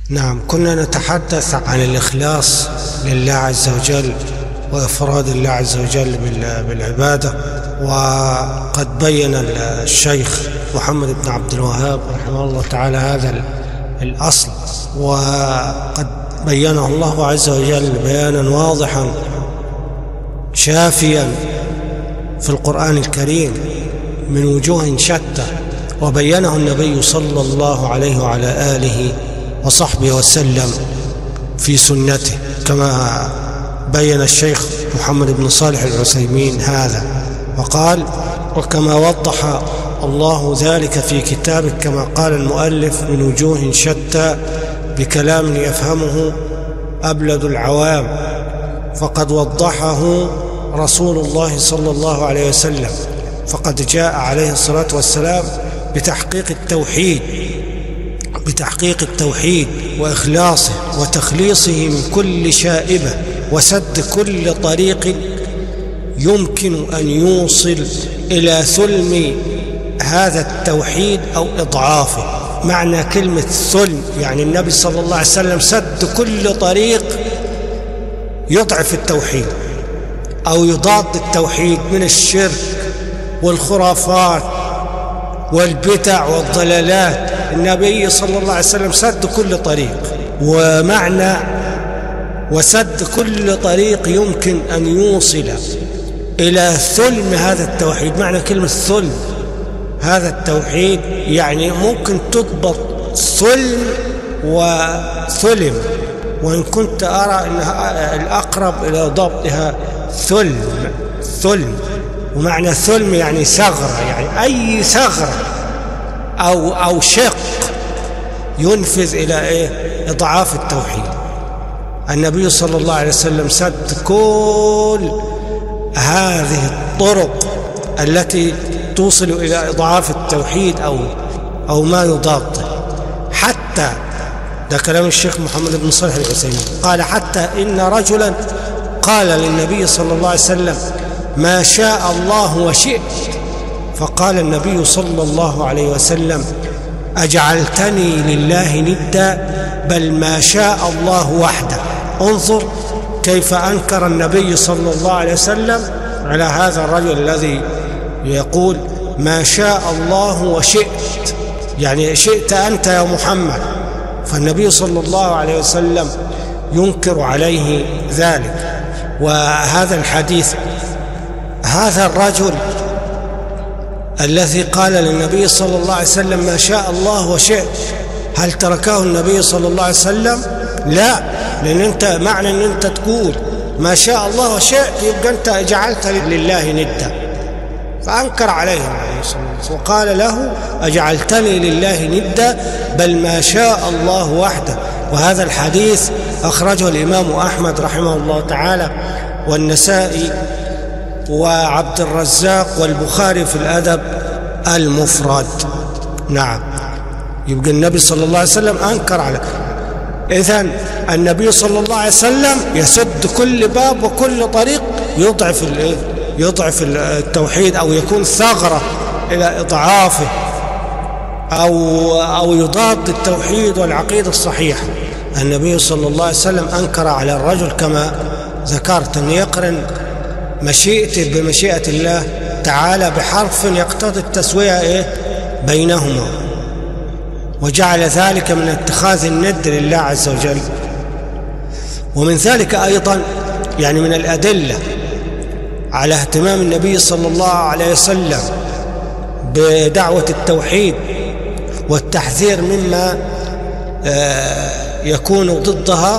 نعم، كنا نتحدث عن الإخلاص لله عز وجل وإفراد الله عز وجل بالعبادة، وقد بين الشيخ محمد بن عبد الوهاب رحمه الله تعالى هذا الأصل، وقد بينه الله عز وجل بيانا واضحا شافيا في القرآن الكريم من وجوه شتى، وبينه النبي صلى الله عليه وعلى آله وصحبه وسلم في سنته، كما بين الشيخ محمد بن صالح العثيمين هذا وقال: وكما وضح الله ذلك في كتابه كما قال المؤلف من وجوه شتى بكلام يفهمه أبلد العوام، فقد وضحه رسول الله صلى الله عليه وسلم، فقد جاء عليه الصلاة والسلام بتحقيق التوحيد وإخلاصه وتخليصه من كل شائبة وسد كل طريق يمكن أن يوصل إلى ثلم هذا التوحيد أو إضعافه. معنى كلمة ثلم يعني النبي صلى الله عليه وسلم سد كل طريق يضعف التوحيد أو يضاد التوحيد من الشرك والخرافات والبدع والضلالات. النبي صلى الله عليه وسلم سد كل طريق، ومعنى وسد كل طريق يمكن أن يوصل إلى ثلم هذا التوحيد. معنى كلمة ثلم هذا التوحيد يعني ممكن تضبط ثلم وثلم، وإن كنت أرى أن الأقرب إلى ضبطها ثلم، ومعنى ثلم يعني ثغرة، يعني أي ثغرة أو شق ينفذ إلى إضعاف التوحيد. النبي صلى الله عليه وسلم سد كل هذه الطرق التي توصل إلى إضعاف التوحيد أو ما يضاده. حتى ده كلام الشيخ محمد بن صالح العثيمين قال: حتى إن رجلا قال للنبي صلى الله عليه وسلم: ما شاء الله وشئت، فقال النبي صلى الله عليه وسلم: أجعلتني لله ندا، بل ما شاء الله وحده. انظر كيف أنكر النبي صلى الله عليه وسلم على هذا الرجل الذي يقول ما شاء الله وشئت، يعني شئت أنت يا محمد. فالنبي صلى الله عليه وسلم ينكر عليه ذلك. وهذا الحديث، هذا الرجل الذي قال للنبي صلى الله عليه وسلم ما شاء الله وشئت، هل تركه النبي صلى الله عليه وسلم؟ لا، لأن أنت معنى أن أنت تقول ما شاء الله وشئت يبقى أنت جعلت لله ندا، فأنكر عليه النبي صلى الله عليه وسلم وقال له: أجعلتني لله ندا، بل ما شاء الله وحده. وهذا الحديث أخرجه الإمام أحمد رحمه الله تعالى، والنسائي وعبد الرزاق والبخاري في الأدب المفرد. نعم، يبقى النبي صلى الله عليه وسلم أنكر على. إذن النبي صلى الله عليه وسلم يسد كل باب وكل طريق يضعف التوحيد أو يكون ثغرة إلى إضعافه أو يضاد التوحيد والعقيدة الصحيحة. النبي صلى الله عليه وسلم أنكر على الرجل كما ذكرت أن يقرن مشيئته بمشيئة الله تعالى بحرف يقتضي التسوية بينهما، وجعل ذلك من اتخاذ الند لله عز وجل. ومن ذلك أيضا يعني من الأدلة على اهتمام النبي صلى الله عليه وسلم بدعوة التوحيد والتحذير مما يكون ضدها،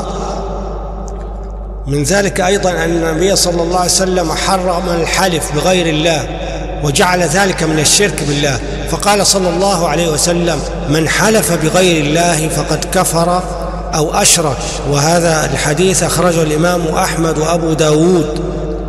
من ذلك أيضا أن النبي صلى الله عليه وسلم حرم الحلف بغير الله وجعل ذلك من الشرك بالله، فقال صلى الله عليه وسلم: من حلف بغير الله فقد كفر أو أشرك. وهذا الحديث أخرجه الإمام أحمد وأبو داود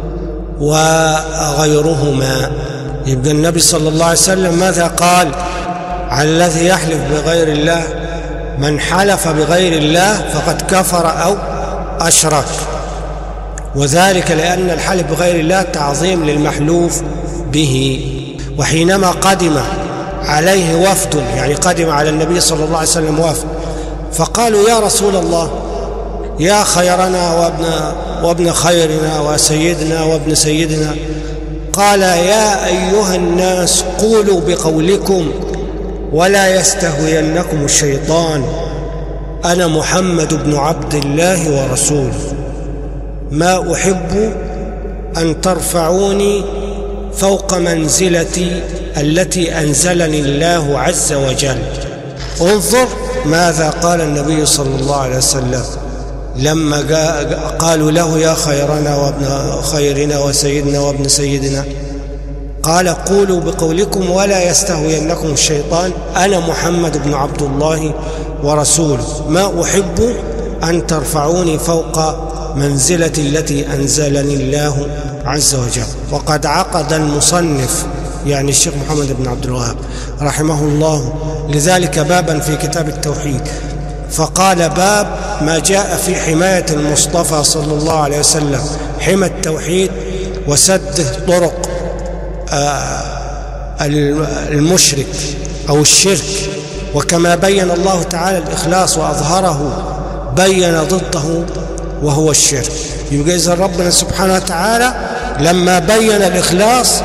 وغيرهما. يبقى النبي صلى الله عليه وسلم ماذا قال على الذي يحلف بغير الله؟ من حلف بغير الله فقد كفر أو أشرك، وذلك لأن الحلف بغير الله تعظيم للمحلوف به. وحينما قدم عليه وفد، يعني قدم على النبي صلى الله عليه وسلم وفد فقالوا يا رسول الله، يا خيرنا وابن خيرنا وسيدنا وابن سيدنا، قال يا أيها الناس قولوا بقولكم ولا يستهوينكم الشيطان، أنا محمد بن عبد الله ورسوله، ما أحب أن ترفعوني فوق منزلتي التي أنزلني الله عز وجل. انظر ماذا قال النبي صلى الله عليه وسلم لما قالوا له يا خيرنا وابن خيرنا وسيدنا وابن سيدنا، قال قولوا بقولكم ولا يستهوينكم الشيطان، أنا محمد بن عبد الله ورسوله، ما أحب أن ترفعوني فوق منزلتي التي أنزلني الله عز وجل. وقد عقد المصنف يعني الشيخ محمد بن عبد الوهاب رحمه الله لذلك بابا في كتاب التوحيد، فقال باب ما جاء في حماية المصطفى صلى الله عليه وسلم، حمى التوحيد وسد طرق المشرك أو الشرك. وكما بين الله تعالى الإخلاص وأظهره بين ضده وهو الشرك. يبقى إذن ربنا سبحانه وتعالى لما بين الإخلاص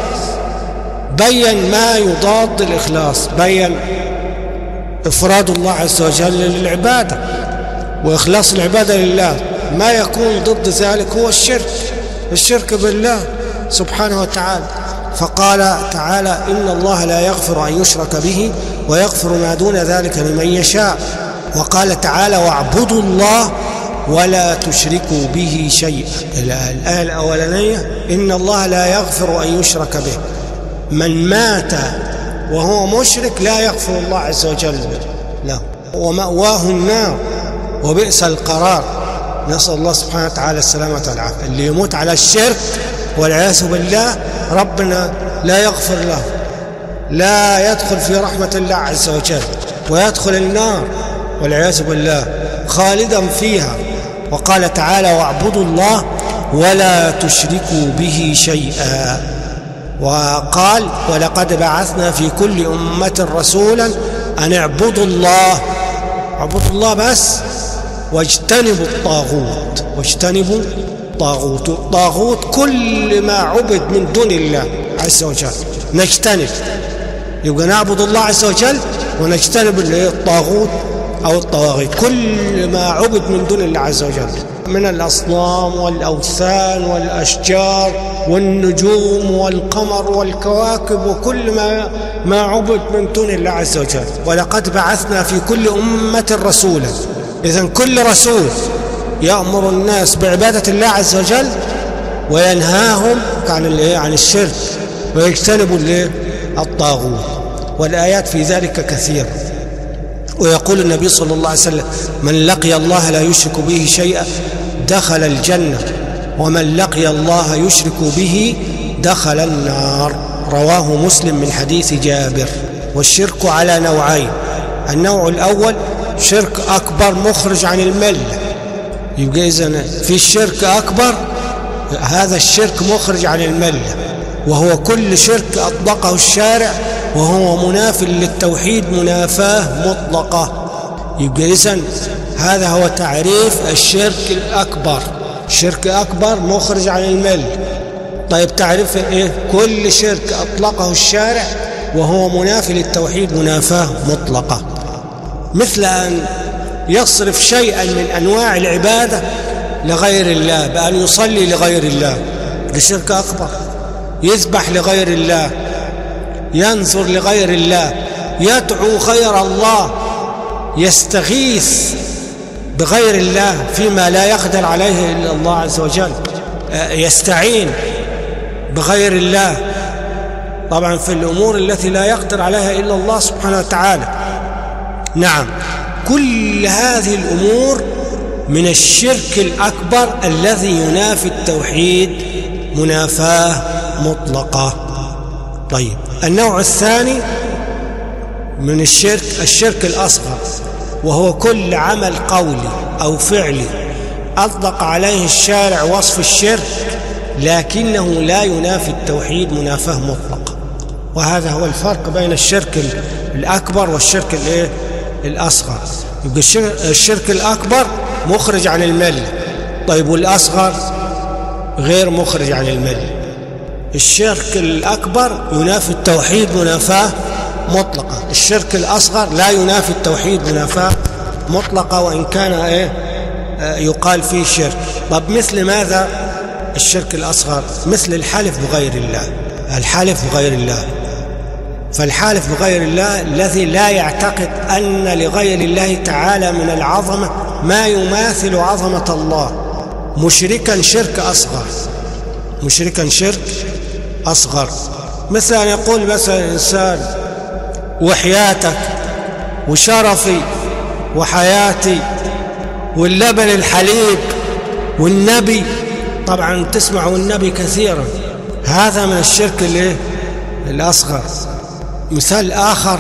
بين ما يضاد الإخلاص، بين إفراد الله عز وجل للعبادة وإخلاص العبادة لله. ما يكون ضد ذلك هو الشرك بالله سبحانه وتعالى. فقال تعالى إن الله لا يغفر أن يشرك به ويغفر ما دون ذلك لمن يشاء. وقال تعالى واعبدوا الله ولا تشركوا به شيئا. الآية الأولانية إن الله لا يغفر أن يشرك به، من مات وهو مشرك لا يغفر الله عز وجل له ومأواه النار وبئس القرار. نسأل الله سبحانه وتعالى السلامة والعافية. اللي يموت على الشرك والعياذ بالله ربنا لا يغفر له، لا يدخل في رحمة الله عز وجل ويدخل النار والعياذ بالله خالدا فيها. وقال تعالى واعبدوا الله ولا تشركوا به شيئا. وقال ولقد بعثنا في كل أمة رسولا أن اعبدوا الله، اعبدوا الله بس، واجتنبوا الطاغوت. واجتنبوا الطاغوت، الطاغوت كل ما عبد من دون الله عز وجل نجتنب. يبقى نعبد الله عز وجل ونجتنب الطاغوت أو الطواغيت، كل ما عبد من دون الله عز وجل من الأصنام والأوثان والأشجار والنجوم والقمر والكواكب وكل ما عبد من دون الله عز وجل. ولقد بعثنا في كل أمة رسولا. إذن كل رسول يأمر الناس بعبادة الله عز وجل وينهاهم عن الشرك ويجتنبوا الطاغوت. والآيات في ذلك كثيرة. ويقول النبي صلى الله عليه وسلم من لقي الله لا يشرك به شيئا دخل الجنة، ومن لقي الله يشرك به دخل النار. رواه مسلم من حديث جابر. والشرك على نوعين، النوع الأول شرك أكبر مخرج عن الملة. يبقى إذن في الشرك أكبر، هذا الشرك مخرج عن الملة، وهو كل شرك أطلقه الشارع وهو مناف للتوحيد منافاة مطلقة. يبقى إذن هذا هو تعريف الشرك الأكبر. شرك أكبر مخرج عن الملة. طيب تعريف إيه؟ كل شرك أطلقه الشارع وهو مناف للتوحيد منافاة مطلقة، مثل أن يصرف شيئا من أنواع العبادة لغير الله، بأن يصلي لغير الله، لشرك أكبر. يذبح لغير الله، ينذر لغير الله، يدعو غير الله، يستغيث بغير الله فيما لا يقدر عليه إلا الله عز وجل، يستعين بغير الله طبعا في الأمور التي لا يقدر عليها إلا الله سبحانه وتعالى. نعم، كل هذه الأمور من الشرك الأكبر الذي ينافي التوحيد منافاة مطلقة. طيب النوع الثاني من الشرك الأصغر، وهو كل عمل قولي أو فعلي أطلق عليه الشارع وصف الشرك لكنه لا ينافي التوحيد منافاة مطلقة. وهذا هو الفرق بين الشرك الأكبر والشرك الأصغر. يبقى الشرك الأكبر مخرج عن الملة، طيب والأصغر غير مخرج عن الملة. الشرك الأكبر ينافي التوحيد منافاة مطلقة، الشرك الأصغر لا ينافي التوحيد منافاة مطلقة وإن كان يقال فيه شرك. طب مثل ماذا الشرك الأصغر؟ مثل الحلف بغير الله، الحلف بغير الله. فالحالف بغير الله الذي لا يعتقد أن لغير الله تعالى من العظمة ما يماثل عظمة الله، مشركا شرك أصغر، مشركا شرك أصغر. مثل أن يقول مثلا الإنسان وحياتك وشرفي وحياتي واللبن الحليب والنبي، طبعا تسمعوا النبي كثيرا، هذا من الشرك الأصغر. مثال آخر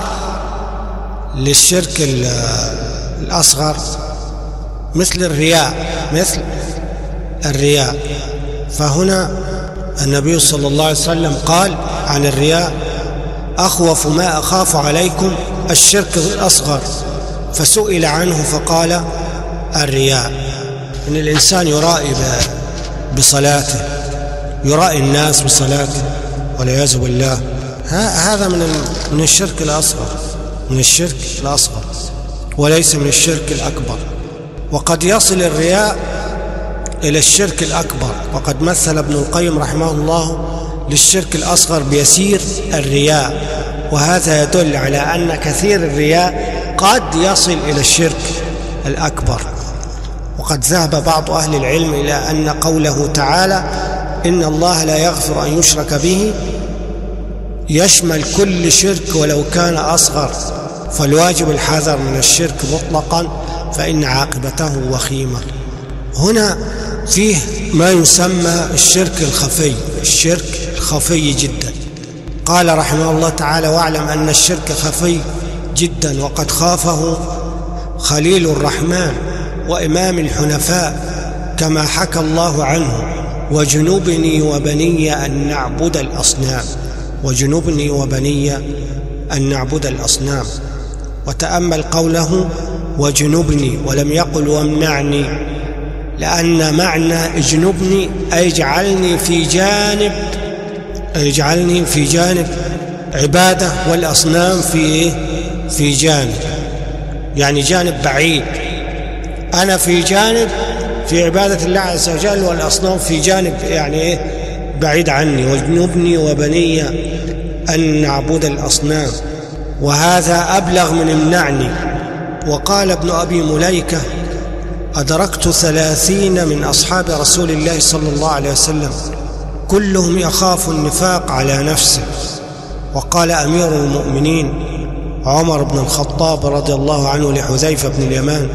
للشرك الأصغر مثل الرياء، مثل الرياء. فهنا النبي صلى الله عليه وسلم قال عن الرياء: أخوف ما أخاف عليكم الشرك الأصغر، فسئل عنه فقال الرياء. إن الإنسان يرائي بصلاته، يرائي الناس بصلاته والعياذ بالله، هذا من الشرك الأصغر، من الشرك الأصغر وليس من الشرك الأكبر. وقد يصل الرياء إلى الشرك الأكبر، وقد مثل ابن القيم رحمه الله للشرك الأصغر بيسير الرياء، وهذا يدل على أن كثير الرياء قد يصل إلى الشرك الأكبر. وقد ذهب بعض أهل العلم إلى أن قوله تعالى إن الله لا يغفر أن يشرك به يشمل كل شرك ولو كان أصغر، فالواجب الحذر من الشرك مطلقا فإن عاقبته وخيمة. هنا فيه ما يسمى الشرك الخفي، الشرك الخفي جدا. قال رحمه الله تعالى: واعلم أن الشرك خفي جدا وقد خافه خليل الرحمن وإمام الحنفاء كما حكى الله عنه: وجنبني وبني أن نعبد الأصنام، وجنبني وبني أن نعبد الأصنام. وتأمل قوله وجنبني ولم يقل وامنعني، لأن معنى اجنبني أي اجعلني في جانب عبادة، والأصنام في جانب، يعني جانب بعيد. أنا في جانب في عبادة الله عز وجل، والأصنام في جانب يعني بعيد عني. واجنبني وبني أن نعبد الأصنام، وهذا أبلغ من امنعني. وقال ابن أبي مليكة: أدركت 30 من أصحاب رسول الله صلى الله عليه وسلم كلهم يخاف النفاق على نفسه. وقال أمير المؤمنين عمر بن الخطاب رضي الله عنه لحذيفة بن اليمان: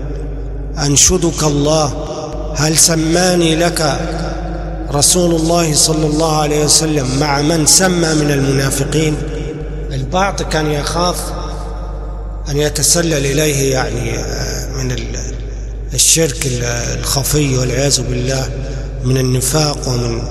أنشدك الله هل سماني لك رسول الله صلى الله عليه وسلم مع من سمى من المنافقين؟ البعض كان يخاف أن يتسلل إليه يعني من الشرك الخفي والعياذ بالله، من النفاق ومن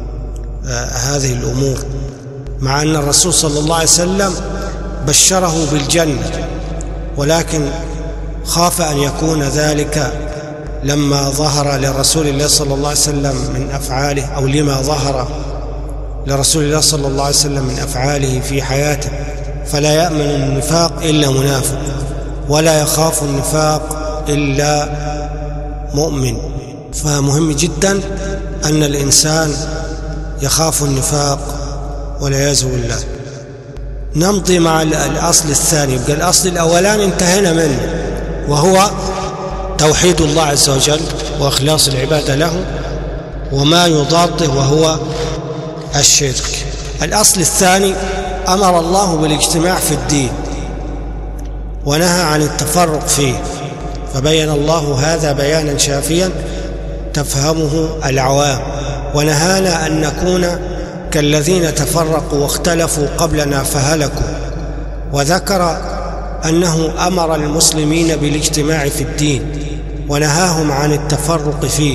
هذه الأمور، مع أن الرسول صلى الله عليه وسلم بشره بالجنة، ولكن خاف أن يكون ذلك لما ظهر لرسول الله صلى الله عليه وسلم من أفعاله، أو لما ظهر لرسول الله صلى الله عليه وسلم من أفعاله في حياته، فلا يأمن النفاق إلا منافق، ولا يخاف النفاق إلا مؤمن. فمهم جدا أن الإنسان يخاف النفاق والعياذ بالله. نمضي مع الأصل الثاني. يبقى الأصل الأولاني انتهينا منه، وهو توحيد الله عز وجل وإخلاص العبادة له، وما يضاده وهو الشرك. الأصل الثاني: أمر الله بالاجتماع في الدين ونهى عن التفرق فيه، فبين الله هذا بيانا شافيا تفهمه العوام، ونهانا أن نكون كالذين تفرقوا واختلفوا قبلنا فهلكوا. وذكر أنه أمر المسلمين بالاجتماع في الدين ونهاهم عن التفرق فيه.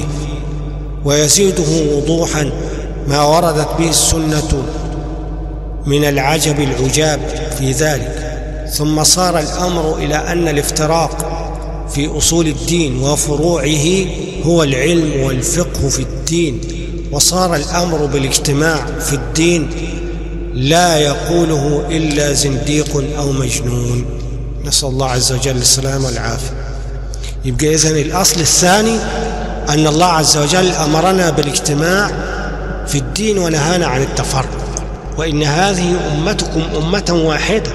ويزيده وضوحا ما وردت به السنة من العجب العجاب في ذلك، ثم صار الأمر إلى أن الافتراق في أصول الدين وفروعه هو العلم والفقه في الدين، وصار الأمر بالاجتماع في الدين لا يقوله إلا زنديق أو مجنون، نسأل الله عز وجل السلامة والعافية. يبقى إذن الأصل الثاني أن الله عز وجل أمرنا بالاجتماع في الدين ونهانا عن التفرق، وإن هذه أمتكم أمة واحدة،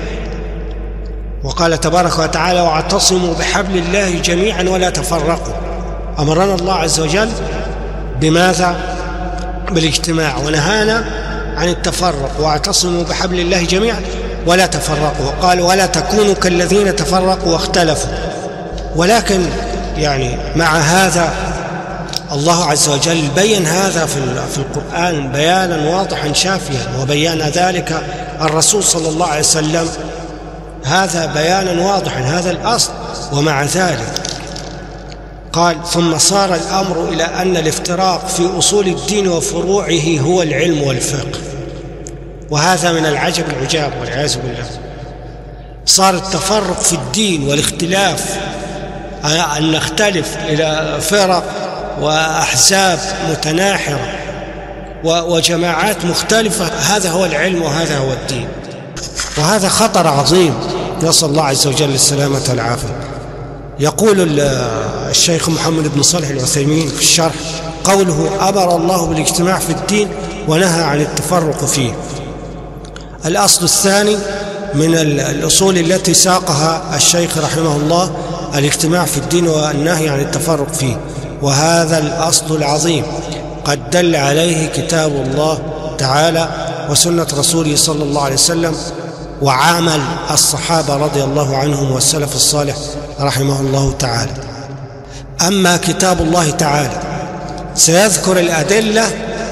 وقال تبارك وتعالى واعتصموا بحبل الله جميعا ولا تفرقوا. أمرنا الله عز وجل بماذا؟ بالاجتماع، ونهانا عن التفرق، واعتصموا بحبل الله جميعا ولا تفرقوا، وقال ولا تكونوا كالذين تفرقوا واختلفوا. ولكن يعني مع هذا الله عز وجل بين هذا في القرآن بيانا واضحا شافيا، وبيان ذلك الرسول صلى الله عليه وسلم هذا بيانا واضحا، هذا الأصل. ومع ذلك قال ثم صار الأمر إلى أن الافتراق في أصول الدين وفروعه هو العلم والفقه، وهذا من العجب العجاب والعياذ بالله. صار التفرق في الدين والاختلاف، أن نختلف إلى فرق وأحزاب متناحرة وجماعات مختلفة، هذا هو العلم وهذا هو الدين، وهذا خطر عظيم، نسأل الله عز وجل السلامة والعافية. يقول الشيخ محمد بن صالح العثيمين في الشرح قوله أمر الله بالاجتماع في الدين ونهى عن التفرق فيه. الأصل الثاني من الأصول التي ساقها الشيخ رحمه الله الاجتماع في الدين والنهي عن التفرق فيه، وهذا الأصل العظيم قد دل عليه كتاب الله تعالى وسنة رسوله صلى الله عليه وسلم وعمل الصحابة رضي الله عنهم والسلف الصالح رحمه الله تعالى. أما كتاب الله تعالى سيذكر الأدلة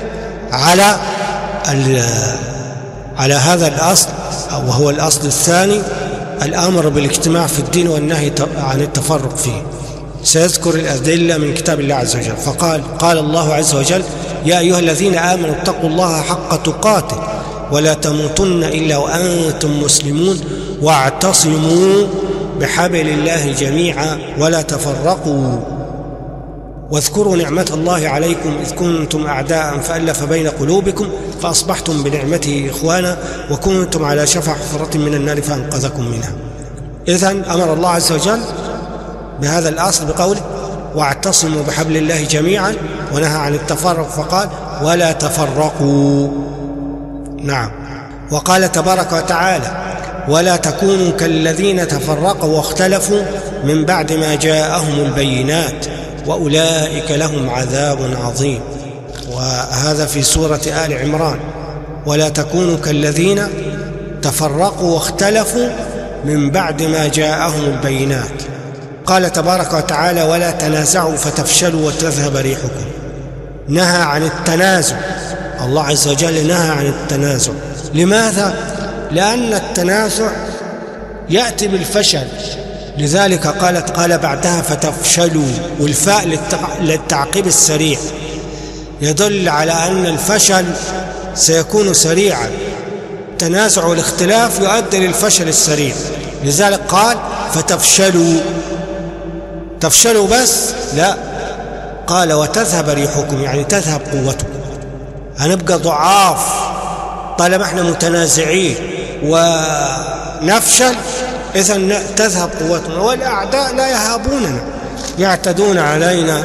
على هذا الأصل، وهو الأصل الثاني الأمر بالاجتماع في الدين والنهي عن التفرق فيه. سيذكر الأدلة من كتاب الله عز وجل، قال الله عز وجل يا أيها الذين آمنوا اتقوا الله حق تقاته ولا تموتن إلا وأنتم مسلمون واعتصموا بحبل الله جميعا ولا تفرقوا واذكروا نعمة الله عليكم إذ كنتم أعداء فألف بين قلوبكم فأصبحتم بنعمته إخوانا وكنتم على شفا حفرة من النار فأنقذكم منها. إذن أمر الله عز وجل بهذا الأصل بقوله واعتصموا بحبل الله جميعا، ونهى عن التفرق فقال ولا تفرقوا. نعم. وقال تبارك وتعالى ولا تكونوا كالذين تفرقوا واختلفوا من بعد ما جاءهم البينات وأولئك لهم عذاب عظيم. وهذا في سورة آل عمران، ولا تكونوا كالذين تفرقوا واختلفوا من بعد ما جاءهم البينات. قال تبارك وتعالى ولا تنازعوا فتفشلوا وتذهب ريحكم. نهى عن التنازع، الله عز وجل نهى عن التنازع. لماذا؟ لأن التنازع يأتي بالفشل، لذلك قال بعدها فتفشلوا، والفاء للتعقيب السريع يدل على أن الفشل سيكون سريعا. التنازع والاختلاف يؤدي للفشل السريع، لذلك قال فتفشلوا. تفشلوا بس؟ لا، قال وتذهب ريحكم، يعني تذهب قوتكم، هنبقى ضعاف طالما احنا متنازعين ونفشل، إذن تذهب قوتنا، والأعداء لا يهابوننا، يعتدون علينا،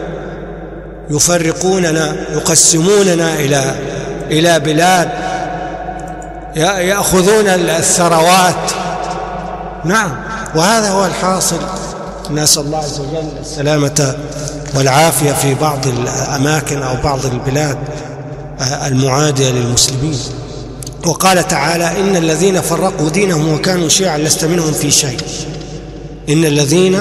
يفرقوننا، يقسموننا إلى بلاد، يأخذون الثروات. نعم، وهذا هو الحاصل. نسأل الله عز وجل السلامة والعافية في بعض الأماكن أو بعض البلاد المعادية للمسلمين. وقال تعالى إن الذين فرقوا دينهم وكانوا شيعا لست منهم في شيء. إن الذين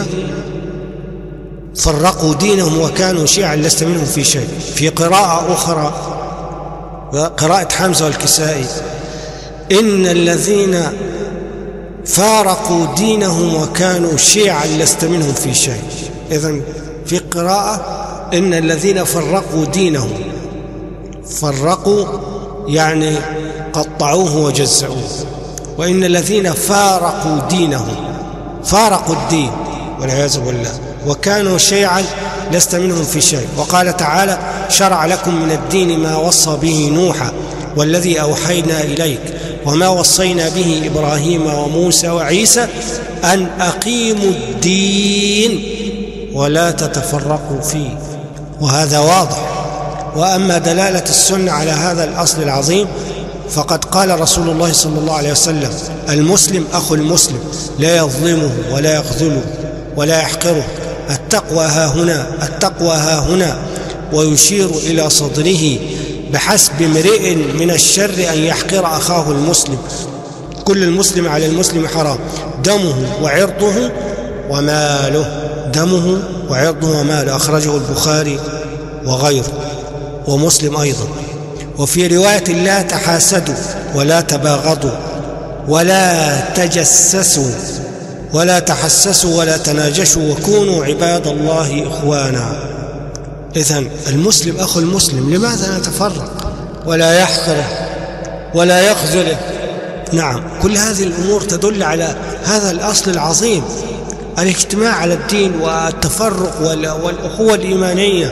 فرقوا دينهم وكانوا شيعا لست منهم في شيء. في قراءة أخرى، قراءة حمزة والكسائي، إن الذين فارقوا دينهم وكانوا شيعا لست منهم في شيء. إذن في قراءة إن الذين فرقوا دينهم، فرقوا يعني قطعوه وجزعوه، وإن الذين فارقوا دينهم، فارقوا الدين والعياذ بالله وكانوا شيعا لست منهم في شيء. وقال تعالى: شرع لكم من الدين ما وصى به نوحا والذي أوحينا إليك وما وصينا به إبراهيم وموسى وعيسى أن أقيموا الدين ولا تتفرقوا فيه. وهذا واضح. وأما دلالة السنة على هذا الأصل العظيم فقد قال رسول الله صلى الله عليه وسلم: المسلم أخو المسلم لا يظلمه ولا يخذله ولا يحقره. التقوى ها هنا، التقوى ها هنا، ويشير إلى صدره: بحسب امرئ من الشر أن يحقر أخاه المسلم. كل المسلم على المسلم حرام، دمه وعرضه وماله، دمه وعرضه وماله. أخرجه البخاري وغيره ومسلم أيضا. وفي رواية: لا تحاسدوا ولا تباغضوا ولا تجسسوا ولا تحسسوا ولا تناجشوا وكونوا عباد الله إخوانا. إذن المسلم أخو المسلم، لماذا نتفرق ولا يحقره ولا يخذله؟ نعم، كل هذه الأمور تدل على هذا الأصل العظيم، الاجتماع على الدين والتفرق والأخوة الإيمانية،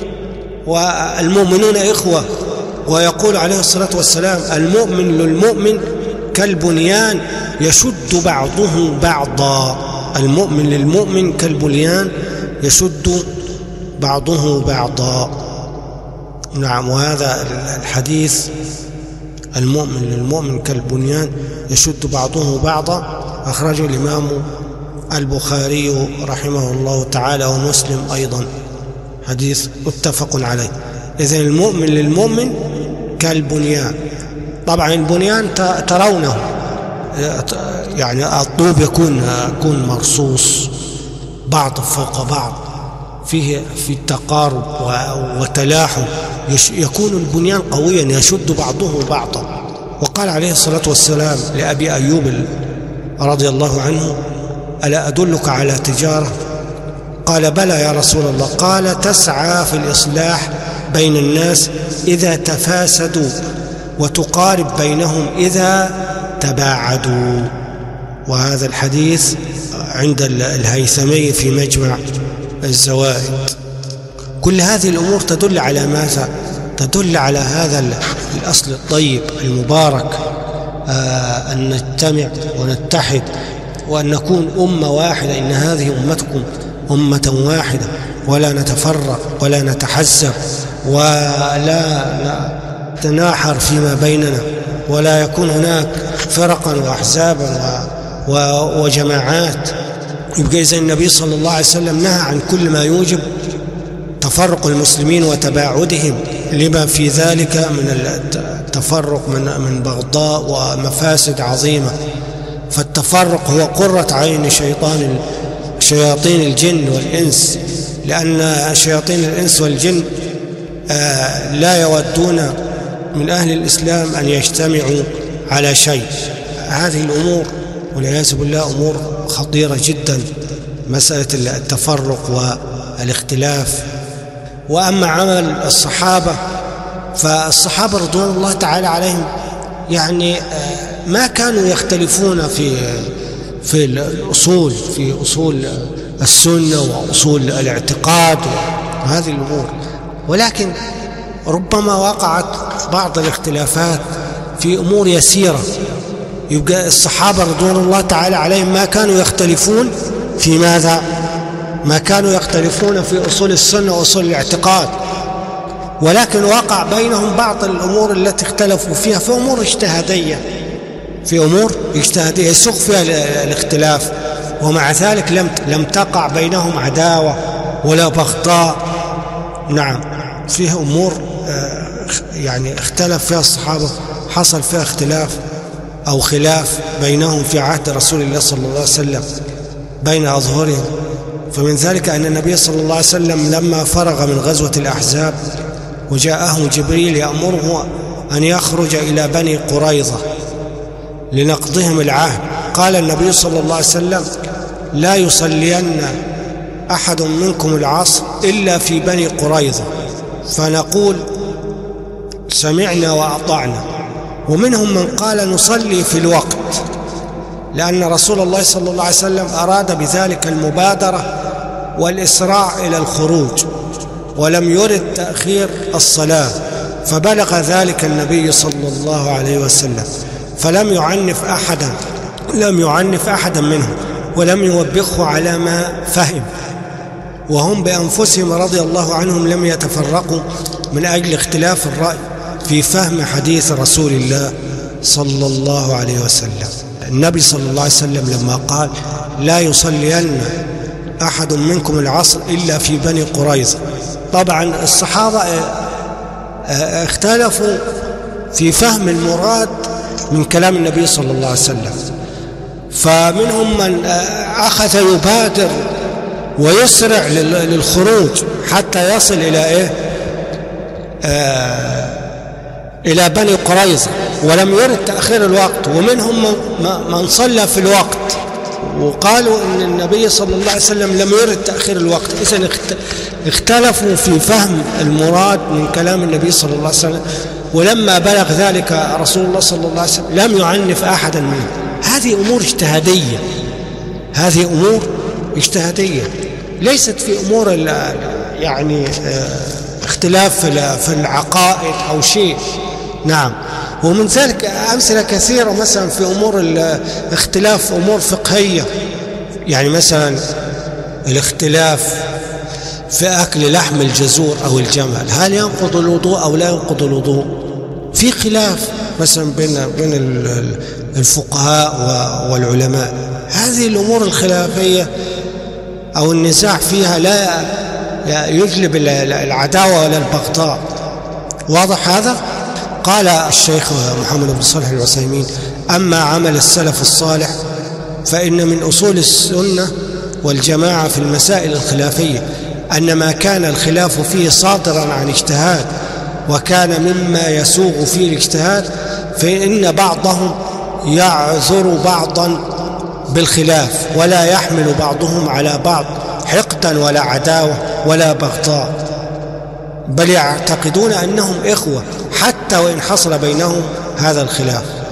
والمؤمنون إخوة. ويقول عليه الصلاة والسلام: المؤمن للمؤمن كالبنيان يشد بعضه بعضا. المؤمن للمؤمن كالبنيان يشد بعضه بعضا. نعم، وهذا الحديث المؤمن للمؤمن كالبنيان يشد بعضه بعضا أخرجه الإمام البخاري رحمه الله تعالى ومسلم أيضا، حديث متفق عليه. إذن المؤمن للمؤمن كالبنيان. طبعا البنيان ترونه، يعني الطوب يكون مرصوص بعض فوق بعض، فيه في تقارب وتلاحم، يكون البنيان قويا يشد بعضه بعضا. وقال عليه الصلاة والسلام لأبي أيوب رضي الله عنه: ألا أدلك على تجارة؟ قال: بلى يا رسول الله. قال: تسعى في الإصلاح بين الناس إذا تفاسدوا وتقارب بينهم إذا تباعدوا. وهذا الحديث عند الهيثمي في مجمع الزوائد. كل هذه الأمور تدل على ماذا؟ تدل على هذا الأصل الطيب المبارك، أن نجتمع ونتحد وأن نكون أمة واحدة. إن هذه أمتكم أمة واحدة، ولا نتفرق ولا نتحزب ولا نتناحر فيما بيننا، ولا يكون هناك فرقا وأحزابا وجماعات. يبقى إذن النبي صلى الله عليه وسلم نهى عن كل ما يوجب تفرق المسلمين وتباعدهم، لما في ذلك من التفرق من بغضاء ومفاسد عظيمة. فالتفرق هو قرة عين شياطين الجن والإنس، لأن شياطين الإنس والجن لا يودون من أهل الإسلام أن يجتمعوا على شيء. هذه الأمور والعياذ بالله أمور خطيرة جدا، مسألة التفرق والاختلاف. وأما عمل الصحابة، فالصحابة رضوان الله تعالى عليهم يعني ما كانوا يختلفون في الأصول، في أصول السنة وأصول الاعتقاد وهذه الأمور، ولكن ربما وقعت بعض الاختلافات في أمور يسيرة. يبقى الصحابة رضوان الله تعالى عليهم ما كانوا يختلفون في ماذا؟ ما كانوا يختلفون في أصول السنة وأصول الاعتقاد، ولكن وقع بينهم بعض الأمور التي اختلفوا فيها في أمور اجتهادية، يسوق فيها الاختلاف، ومع ذلك لم تقع بينهم عداوة ولا بغضاء. نعم، فيها أمور يعني اختلف فيها الصحابة، حصل فيها اختلاف أو خلاف بينهم في عهد رسول الله صلى الله عليه وسلم بين أظهرهم. فمن ذلك أن النبي صلى الله عليه وسلم لما فرغ من غزوة الأحزاب وجاءه جبريل يأمره أن يخرج إلى بني قريظة لنقضهم العهد، قال النبي صلى الله عليه وسلم: لا يصلين أحد منكم العصر إلا في بني قريظة، فنقول سمعنا وأطعنا. ومنهم من قال: نصلي في الوقت، لأن رسول الله صلى الله عليه وسلم أراد بذلك المبادرة والإسراع إلى الخروج، ولم يرد تأخير الصلاة، فبلغ ذلك النبي صلى الله عليه وسلم، فلم يعنف أحدا منهم، ولم يوبخه على ما فهم، وهم بأنفسهم رضي الله عنهم لم يتفرقوا من أجل اختلاف الرأي في فهم حديث رسول الله صلى الله عليه وسلم. النبي صلى الله عليه وسلم لما قال لا يصلين أحد منكم العصر إلا في بني قريظة، طبعا الصحابة اختلفوا في فهم المراد من كلام النبي صلى الله عليه وسلم، فمنهم من أخذ يبادر ويسرع للخروج حتى يصل إلى بني قريظة ولم يرد تأخير الوقت، ومنهم من صلى في الوقت وقالوا إن النبي صلى الله عليه وسلم لم يرد تأخير الوقت. إذن اختلفوا في فهم المراد من كلام النبي صلى الله عليه وسلم، ولما بلغ ذلك رسول الله صلى الله عليه وسلم لم يعنف أحدا منهم. هذه أمور اجتهادية، ليست في أمور يعني اختلاف في العقائد أو شيء. نعم، ومن ذلك أمثلة كثيرة مثلا في أمور اختلاف أمور فقهية، يعني مثلا الاختلاف في أكل لحم الجزور أو الجمل، هل ينقض الوضوء أو لا ينقض الوضوء؟ في خلاف مثلا بين الفقهاء والعلماء. هذه الأمور الخلافية أو النزاع فيها لا يجلب العداوة ولا البغضاء. واضح هذا؟ قال الشيخ محمد بن صالح العثيمين: أما عمل السلف الصالح فإن من أصول السنة والجماعة في المسائل الخلافية أن ما كان الخلاف فيه صادرا عن اجتهاد وكان مما يسوغ فيه الاجتهاد، فإن بعضهم يعذر بعضا بالخلاف ولا يحمل بعضهم على بعض حقدا ولا عداوة ولا بغضاء، بل يعتقدون أنهم إخوة حتى وإن حصل بينهم هذا الخلاف.